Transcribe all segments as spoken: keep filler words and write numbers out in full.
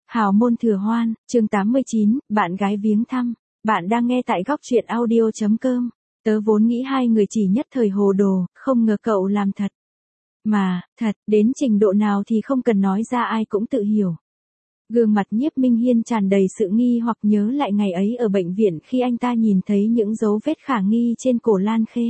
Hào môn thừa hoan, chương tám mươi chín, bạn gái viếng thăm. Bạn đang nghe tại góc truyện audio chấm com. Tớ vốn nghĩ hai người chỉ nhất thời hồ đồ, không ngờ cậu làm thật. Mà, thật, đến trình độ nào thì không cần nói ra ai cũng tự hiểu. Gương mặt Nhiếp Minh Hiên tràn đầy sự nghi hoặc nhớ lại ngày ấy ở bệnh viện khi anh ta nhìn thấy những dấu vết khả nghi trên cổ Lan Khê.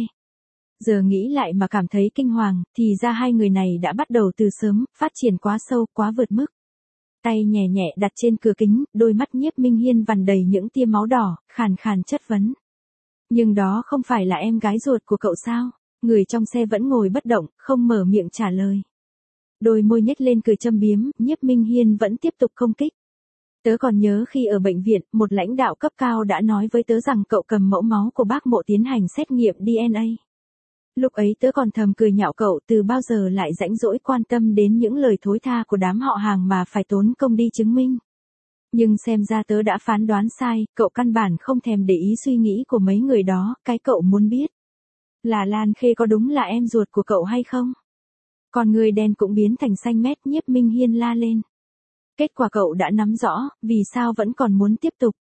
Giờ nghĩ lại mà cảm thấy kinh hoàng, thì ra hai người này đã bắt đầu từ sớm, phát triển quá sâu, quá vượt mức. Tay nhẹ nhẹ đặt trên cửa kính, đôi mắt Nhiếp Minh Hiên vằn đầy những tia máu đỏ, khàn khàn chất vấn. Nhưng đó không phải là em gái ruột của cậu sao? Người trong xe vẫn ngồi bất động, không mở miệng trả lời. Đôi môi nhếch lên cười châm biếm, Nhiếp Minh Hiên vẫn tiếp tục công kích. Tớ còn nhớ khi ở bệnh viện, một lãnh đạo cấp cao đã nói với tớ rằng cậu cầm mẫu máu của bác Mộ tiến hành xét nghiệm đê en a. Lúc ấy tớ còn thầm cười nhạo cậu từ bao giờ lại rãnh rỗi quan tâm đến những lời thối tha của đám họ hàng mà phải tốn công đi chứng minh. Nhưng xem ra tớ đã phán đoán sai, cậu căn bản không thèm để ý suy nghĩ của mấy người đó, cái cậu muốn biết là Lan Khê có đúng là em ruột của cậu hay không? Còn người đen cũng biến thành xanh mét, Nhiếp Minh Hiên la lên. Kết quả cậu đã nắm rõ, vì sao vẫn còn muốn tiếp tục.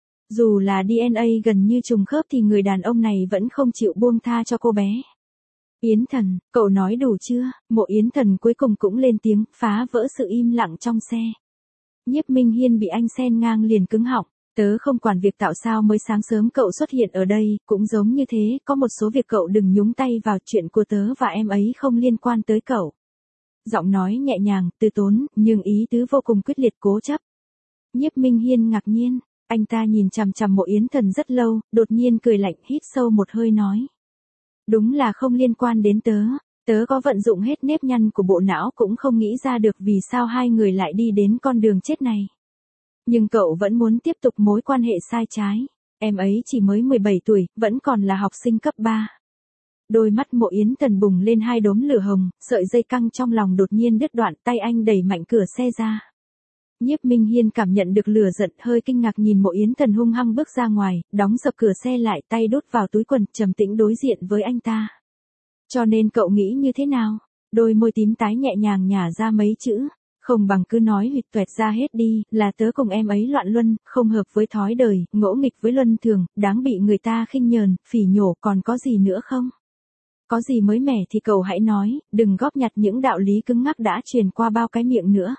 Dù là đê en a gần như trùng khớp thì người đàn ông này vẫn không chịu buông tha cho cô bé. Yến Thần, cậu nói đủ chưa? Mộ Yến Thần cuối cùng cũng lên tiếng, phá vỡ sự im lặng trong xe. Nhiếp Minh Hiên bị anh xen ngang liền cứng họng. Tớ không quản việc tạo sao mới sáng sớm cậu xuất hiện ở đây, cũng giống như thế, có một số việc cậu đừng nhúng tay vào, chuyện của tớ và em ấy không liên quan tới cậu. Giọng nói nhẹ nhàng, từ tốn, nhưng ý tứ vô cùng quyết liệt cố chấp. Nhiếp Minh Hiên ngạc nhiên, anh ta nhìn chằm chằm Mộ Yến Thần rất lâu, đột nhiên cười lạnh, hít sâu một hơi nói. Đúng là không liên quan đến tớ, tớ có vận dụng hết nếp nhăn của bộ não cũng không nghĩ ra được vì sao hai người lại đi đến con đường chết này. Nhưng cậu vẫn muốn tiếp tục mối quan hệ sai trái, em ấy chỉ mới mười bảy tuổi, vẫn còn là học sinh cấp ba. Đôi mắt Mộ Yến Thần bùng lên hai đốm lửa hồng, sợi dây căng trong lòng đột nhiên đứt đoạn, tay anh đẩy mạnh cửa xe ra. Nhiếp Minh Hiên cảm nhận được lửa giận, hơi kinh ngạc nhìn Mộ Yến Thần hung hăng bước ra ngoài, đóng sập cửa xe lại, tay đút vào túi quần, trầm tĩnh đối diện với anh ta. Cho nên cậu nghĩ như thế nào? Đôi môi tím tái nhẹ nhàng nhả ra mấy chữ. Không bằng cứ nói huyệt tuẹt ra hết đi, là tớ cùng em ấy loạn luân, không hợp với thói đời, ngỗ nghịch với luân thường, đáng bị người ta khinh nhờn, phỉ nhổ, còn có gì nữa không? Có gì mới mẻ thì cậu hãy nói, đừng góp nhặt những đạo lý cứng ngắc đã truyền qua bao cái miệng nữa.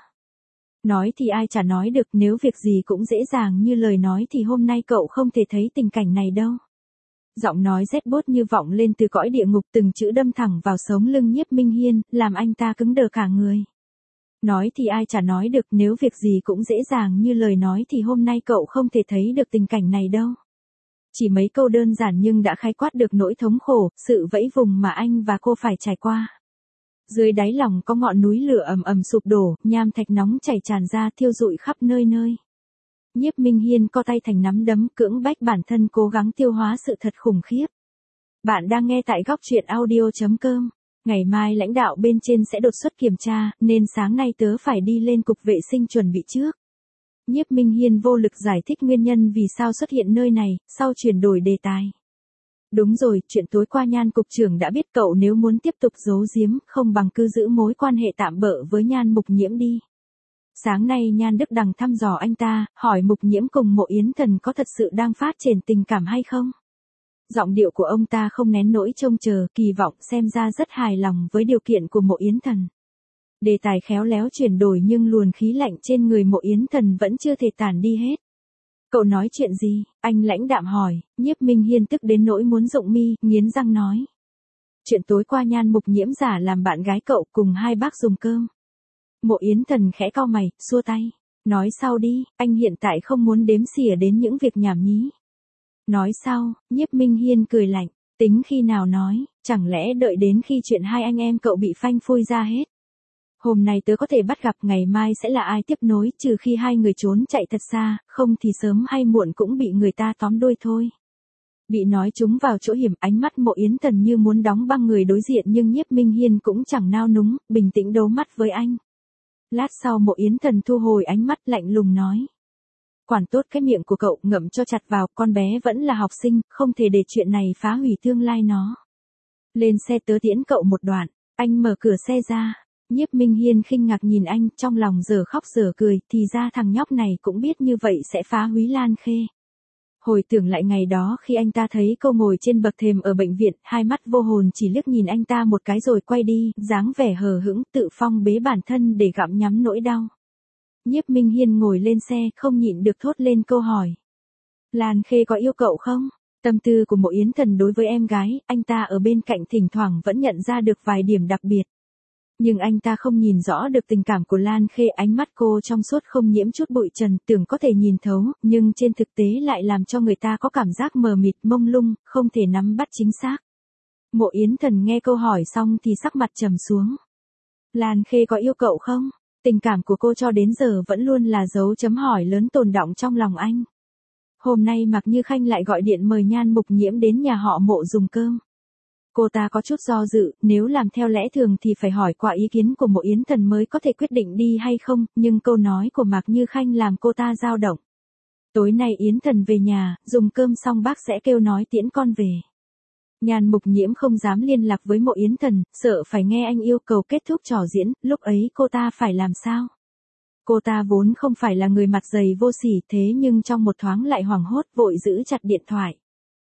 Nói thì ai chả nói được, nếu việc gì cũng dễ dàng như lời nói thì hôm nay cậu không thể thấy tình cảnh này đâu. Giọng nói rét buốt như vọng lên từ cõi địa ngục, từng chữ đâm thẳng vào sống lưng Nhiếp Minh Hiên, làm anh ta cứng đờ cả người. Nói thì ai chả nói được, nếu việc gì cũng dễ dàng như lời nói thì hôm nay cậu không thể thấy được tình cảnh này đâu. Chỉ mấy câu đơn giản nhưng đã khái quát được nỗi thống khổ, sự vẫy vùng mà anh và cô phải trải qua. Dưới đáy lòng có ngọn núi lửa ầm ầm sụp đổ, nham thạch nóng chảy tràn ra thiêu rụi khắp nơi nơi. Nhiếp Minh Hiên co tay thành nắm đấm, cưỡng bách bản thân cố gắng tiêu hóa sự thật khủng khiếp. Bạn đang nghe tại góc truyện audio chấm com. Ngày mai lãnh đạo bên trên sẽ đột xuất kiểm tra, nên sáng nay tớ phải đi lên cục vệ sinh chuẩn bị trước. Nhiếp Minh Hiên vô lực giải thích nguyên nhân vì sao xuất hiện nơi này, sau chuyển đổi đề tài. Đúng rồi, chuyện tối qua Nhan cục trưởng đã biết, cậu nếu muốn tiếp tục giấu giếm, không bằng cứ giữ mối quan hệ tạm bợ với Nhan Mục Nhiễm đi. Sáng nay Nhan Đức Đằng thăm dò anh ta, hỏi Mục Nhiễm cùng Mộ Yến Thần có thật sự đang phát triển tình cảm hay không? Giọng điệu của ông ta không nén nỗi trông chờ, kỳ vọng, xem ra rất hài lòng với điều kiện của Mộ Yến Thần. Đề tài khéo léo chuyển đổi nhưng luồn khí lạnh trên người Mộ Yến Thần vẫn chưa thể tản đi hết. Cậu nói chuyện gì? Anh lãnh đạm hỏi. Nhiếp Minh Hiên tức đến nỗi muốn rụng mi, nghiến răng nói. Chuyện tối qua Nhan Mục Nhiễm giả làm bạn gái cậu cùng hai bác dùng cơm. Mộ Yến Thần khẽ cau mày, xua tay. Nói sau đi, anh hiện tại không muốn đếm xỉa đến những việc nhảm nhí. Nói sau, Nhiếp Minh Hiên cười lạnh, tính khi nào nói, chẳng lẽ đợi đến khi chuyện hai anh em cậu bị phanh phui ra hết. Hôm nay tớ có thể bắt gặp, ngày mai sẽ là ai tiếp nối, trừ khi hai người trốn chạy thật xa, không thì sớm hay muộn cũng bị người ta tóm đuôi thôi. Bị nói trúng vào chỗ hiểm, ánh mắt Mộ Yến Thần như muốn đóng băng người đối diện, nhưng Nhiếp Minh Hiên cũng chẳng nao núng, bình tĩnh đấu mắt với anh. Lát sau Mộ Yến Thần thu hồi ánh mắt, lạnh lùng nói. Quản tốt cái miệng của cậu, ngậm cho chặt vào, con bé vẫn là học sinh, không thể để chuyện này phá hủy tương lai nó. Lên xe tớ tiễn cậu một đoạn, anh mở cửa xe ra. Nhiếp Minh Hiên khinh ngạc nhìn anh, trong lòng dở khóc dở cười, thì ra thằng nhóc này cũng biết như vậy sẽ phá húy Lan Khê. Hồi tưởng lại ngày đó khi anh ta thấy cô ngồi trên bậc thềm ở bệnh viện, hai mắt vô hồn chỉ liếc nhìn anh ta một cái rồi quay đi, dáng vẻ hờ hững, tự phong bế bản thân để gặm nhắm nỗi đau. Nhiếp Minh Hiên ngồi lên xe, không nhịn được thốt lên câu hỏi. Lan Khê có yêu cậu không? Tâm tư của Mộ Yến Thần đối với em gái, anh ta ở bên cạnh thỉnh thoảng vẫn nhận ra được vài điểm đặc biệt. Nhưng anh ta không nhìn rõ được tình cảm của Lan Khê, ánh mắt cô trong suốt không nhiễm chút bụi trần, tưởng có thể nhìn thấu, nhưng trên thực tế lại làm cho người ta có cảm giác mờ mịt mông lung, không thể nắm bắt chính xác. Mộ Yến Thần nghe câu hỏi xong thì sắc mặt trầm xuống. Lan Khê có yêu cậu không? Tình cảm của cô cho đến giờ vẫn luôn là dấu chấm hỏi lớn tồn đọng trong lòng anh. Hôm nay Mạc Như Khanh lại gọi điện mời Nhan Mục Nhiễm đến nhà họ Mộ dùng cơm. Cô ta có chút do dự, nếu làm theo lẽ thường thì phải hỏi qua ý kiến của Mộ Yến Thần mới có thể quyết định đi hay không, nhưng câu nói của Mạc Như Khanh làm cô ta dao động. Tối nay Yến Thần về nhà, dùng cơm xong bác sẽ kêu nói tiễn con về. Nhan Mục Nhiễm không dám liên lạc với Mộ Yến Thần, sợ phải nghe anh yêu cầu kết thúc trò diễn, lúc ấy cô ta phải làm sao? Cô ta vốn không phải là người mặt dày vô sỉ, thế nhưng trong một thoáng lại hoảng hốt vội giữ chặt điện thoại.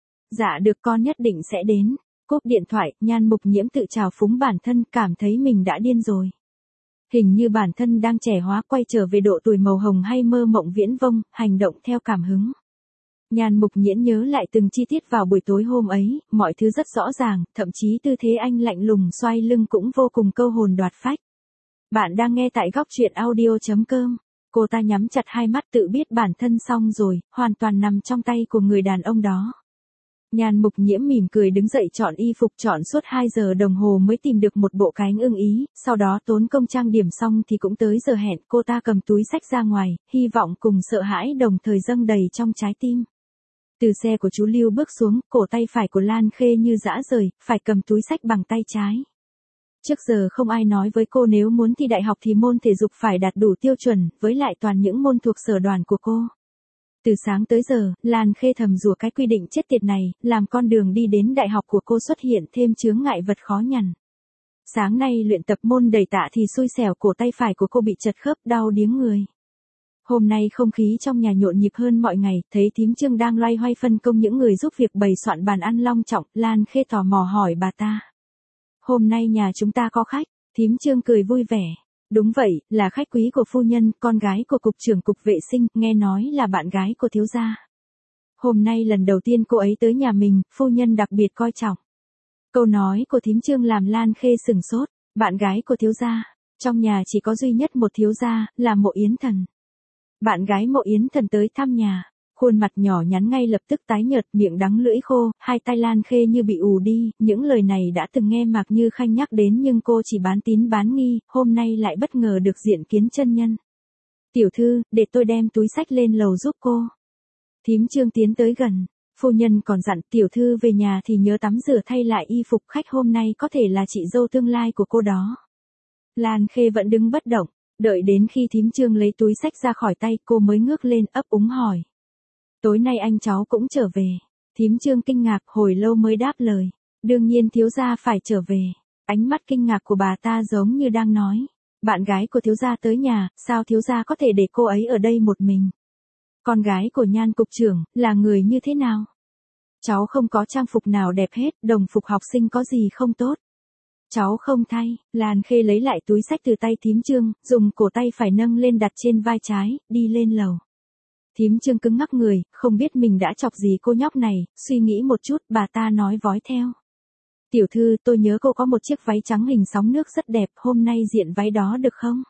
Dạ được, con nhất định sẽ đến. Cúp điện thoại, Nhan Mục Nhiễm tự trào phúng bản thân, cảm thấy mình đã điên rồi. Hình như bản thân đang trẻ hóa, quay trở về độ tuổi màu hồng hay mơ mộng viễn vông, hành động theo cảm hứng. Nhan Mục Nhiễm nhớ lại từng chi tiết vào buổi tối hôm ấy, mọi thứ rất rõ ràng, thậm chí tư thế anh lạnh lùng xoay lưng cũng vô cùng câu hồn đoạt phách. Bạn đang nghe tại góc truyện audio chấm com. Cô ta nhắm chặt hai mắt tự biết bản thân xong rồi, hoàn toàn nằm trong tay của người đàn ông đó. Nhan Mục Nhiễm mỉm cười đứng dậy chọn y phục, chọn suốt hai giờ đồng hồ mới tìm được một bộ cánh ưng ý, sau đó tốn công trang điểm xong thì cũng tới giờ hẹn, cô ta cầm túi xách ra ngoài, hy vọng cùng sợ hãi đồng thời dâng đầy trong trái tim. Từ xe của chú Lưu bước xuống, cổ tay phải của Lan Khê như dã rời, phải cầm túi xách bằng tay trái. Trước giờ không ai nói với cô nếu muốn thi đại học thì môn thể dục phải đạt đủ tiêu chuẩn, với lại toàn những môn thuộc sở đoàn của cô. Từ sáng tới giờ, Lan Khê thầm rủa cái quy định chết tiệt này, làm con đường đi đến đại học của cô xuất hiện thêm chướng ngại vật khó nhằn. Sáng nay luyện tập môn đẩy tạ thì xui xẻo, cổ tay phải của cô bị chật khớp, đau điếng người. Hôm nay không khí trong nhà nhộn nhịp hơn mọi ngày, thấy thím Trương đang loay hoay phân công những người giúp việc bày soạn bàn ăn long trọng, Lan Khê tò mò hỏi bà ta. Hôm nay nhà chúng ta có khách, thím Trương cười vui vẻ. Đúng vậy, là khách quý của phu nhân, con gái của cục trưởng cục vệ sinh, nghe nói là bạn gái của thiếu gia. Hôm nay lần đầu tiên cô ấy tới nhà mình, phu nhân đặc biệt coi trọng. Câu nói của thím Trương làm Lan Khê sửng sốt, bạn gái của thiếu gia, trong nhà chỉ có duy nhất một thiếu gia, là Mộ Yến Thần. Bạn gái Mộ Yến Thần tới thăm nhà, khuôn mặt nhỏ nhắn ngay lập tức tái nhợt, miệng đắng lưỡi khô, hai tay Lan Khê như bị ù đi, những lời này đã từng nghe Mạc Như Khanh nhắc đến nhưng cô chỉ bán tín bán nghi, hôm nay lại bất ngờ được diện kiến chân nhân. Tiểu thư, để tôi đem túi xách lên lầu giúp cô. Thím Trương tiến tới gần, phu nhân còn dặn tiểu thư về nhà thì nhớ tắm rửa thay lại y phục, khách hôm nay có thể là chị dâu tương lai của cô đó. Lan Khê vẫn đứng bất động, đợi đến khi thím Trương lấy túi xách ra khỏi tay cô mới ngước lên ấp úng hỏi. Tối nay anh cháu cũng trở về. Thím Trương kinh ngạc hồi lâu mới đáp lời. Đương nhiên thiếu gia phải trở về. Ánh mắt kinh ngạc của bà ta giống như đang nói. Bạn gái của thiếu gia tới nhà, sao thiếu gia có thể để cô ấy ở đây một mình? Con gái của Nhan cục trưởng, là người như thế nào? Cháu không có trang phục nào đẹp hết, đồng phục học sinh có gì không tốt? Cháu không thay. Lan Khê lấy lại túi xách từ tay thím Trương, dùng cổ tay phải nâng lên đặt trên vai trái, đi lên lầu. Thím Trương cứng ngắc người, không biết mình đã chọc gì cô nhóc này, suy nghĩ một chút, bà ta nói vói theo. Tiểu thư, tôi nhớ cô có một chiếc váy trắng hình sóng nước rất đẹp, hôm nay diện váy đó được không?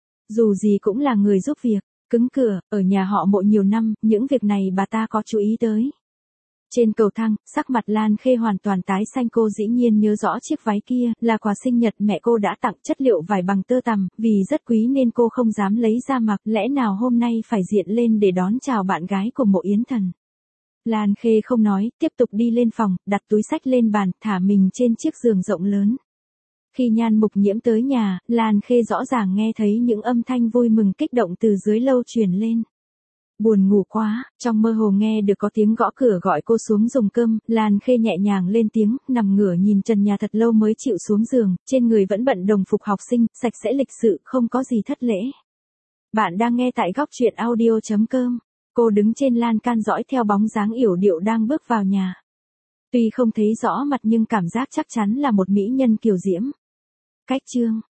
Dù gì cũng là người giúp việc, cứng cửa, ở nhà họ Mộ nhiều năm, những việc này bà ta có chú ý tới. Trên cầu thang, sắc mặt Lan Khê hoàn toàn tái xanh, cô dĩ nhiên nhớ rõ chiếc váy kia, là quà sinh nhật mẹ cô đã tặng, chất liệu vải bằng tơ tằm, vì rất quý nên cô không dám lấy ra mặc, lẽ nào hôm nay phải diện lên để đón chào bạn gái của Mộ Yến Thần. Lan Khê không nói, tiếp tục đi lên phòng, đặt túi xách lên bàn, thả mình trên chiếc giường rộng lớn. Khi Nhan Mục Nhiễm tới nhà, Lan Khê rõ ràng nghe thấy những âm thanh vui mừng kích động từ dưới lâu truyền lên. Buồn ngủ quá, trong mơ hồ nghe được có tiếng gõ cửa gọi cô xuống dùng cơm, Lan Khê nhẹ nhàng lên tiếng, nằm ngửa nhìn trần nhà thật lâu mới chịu xuống giường, trên người vẫn bận đồng phục học sinh, sạch sẽ lịch sự, không có gì thất lễ. Bạn đang nghe tại góc truyện audio.com. Cô đứng trên lan can dõi theo bóng dáng yểu điệu đang bước vào nhà. Tuy không thấy rõ mặt nhưng cảm giác chắc chắn là một mỹ nhân kiều diễm. Cách chương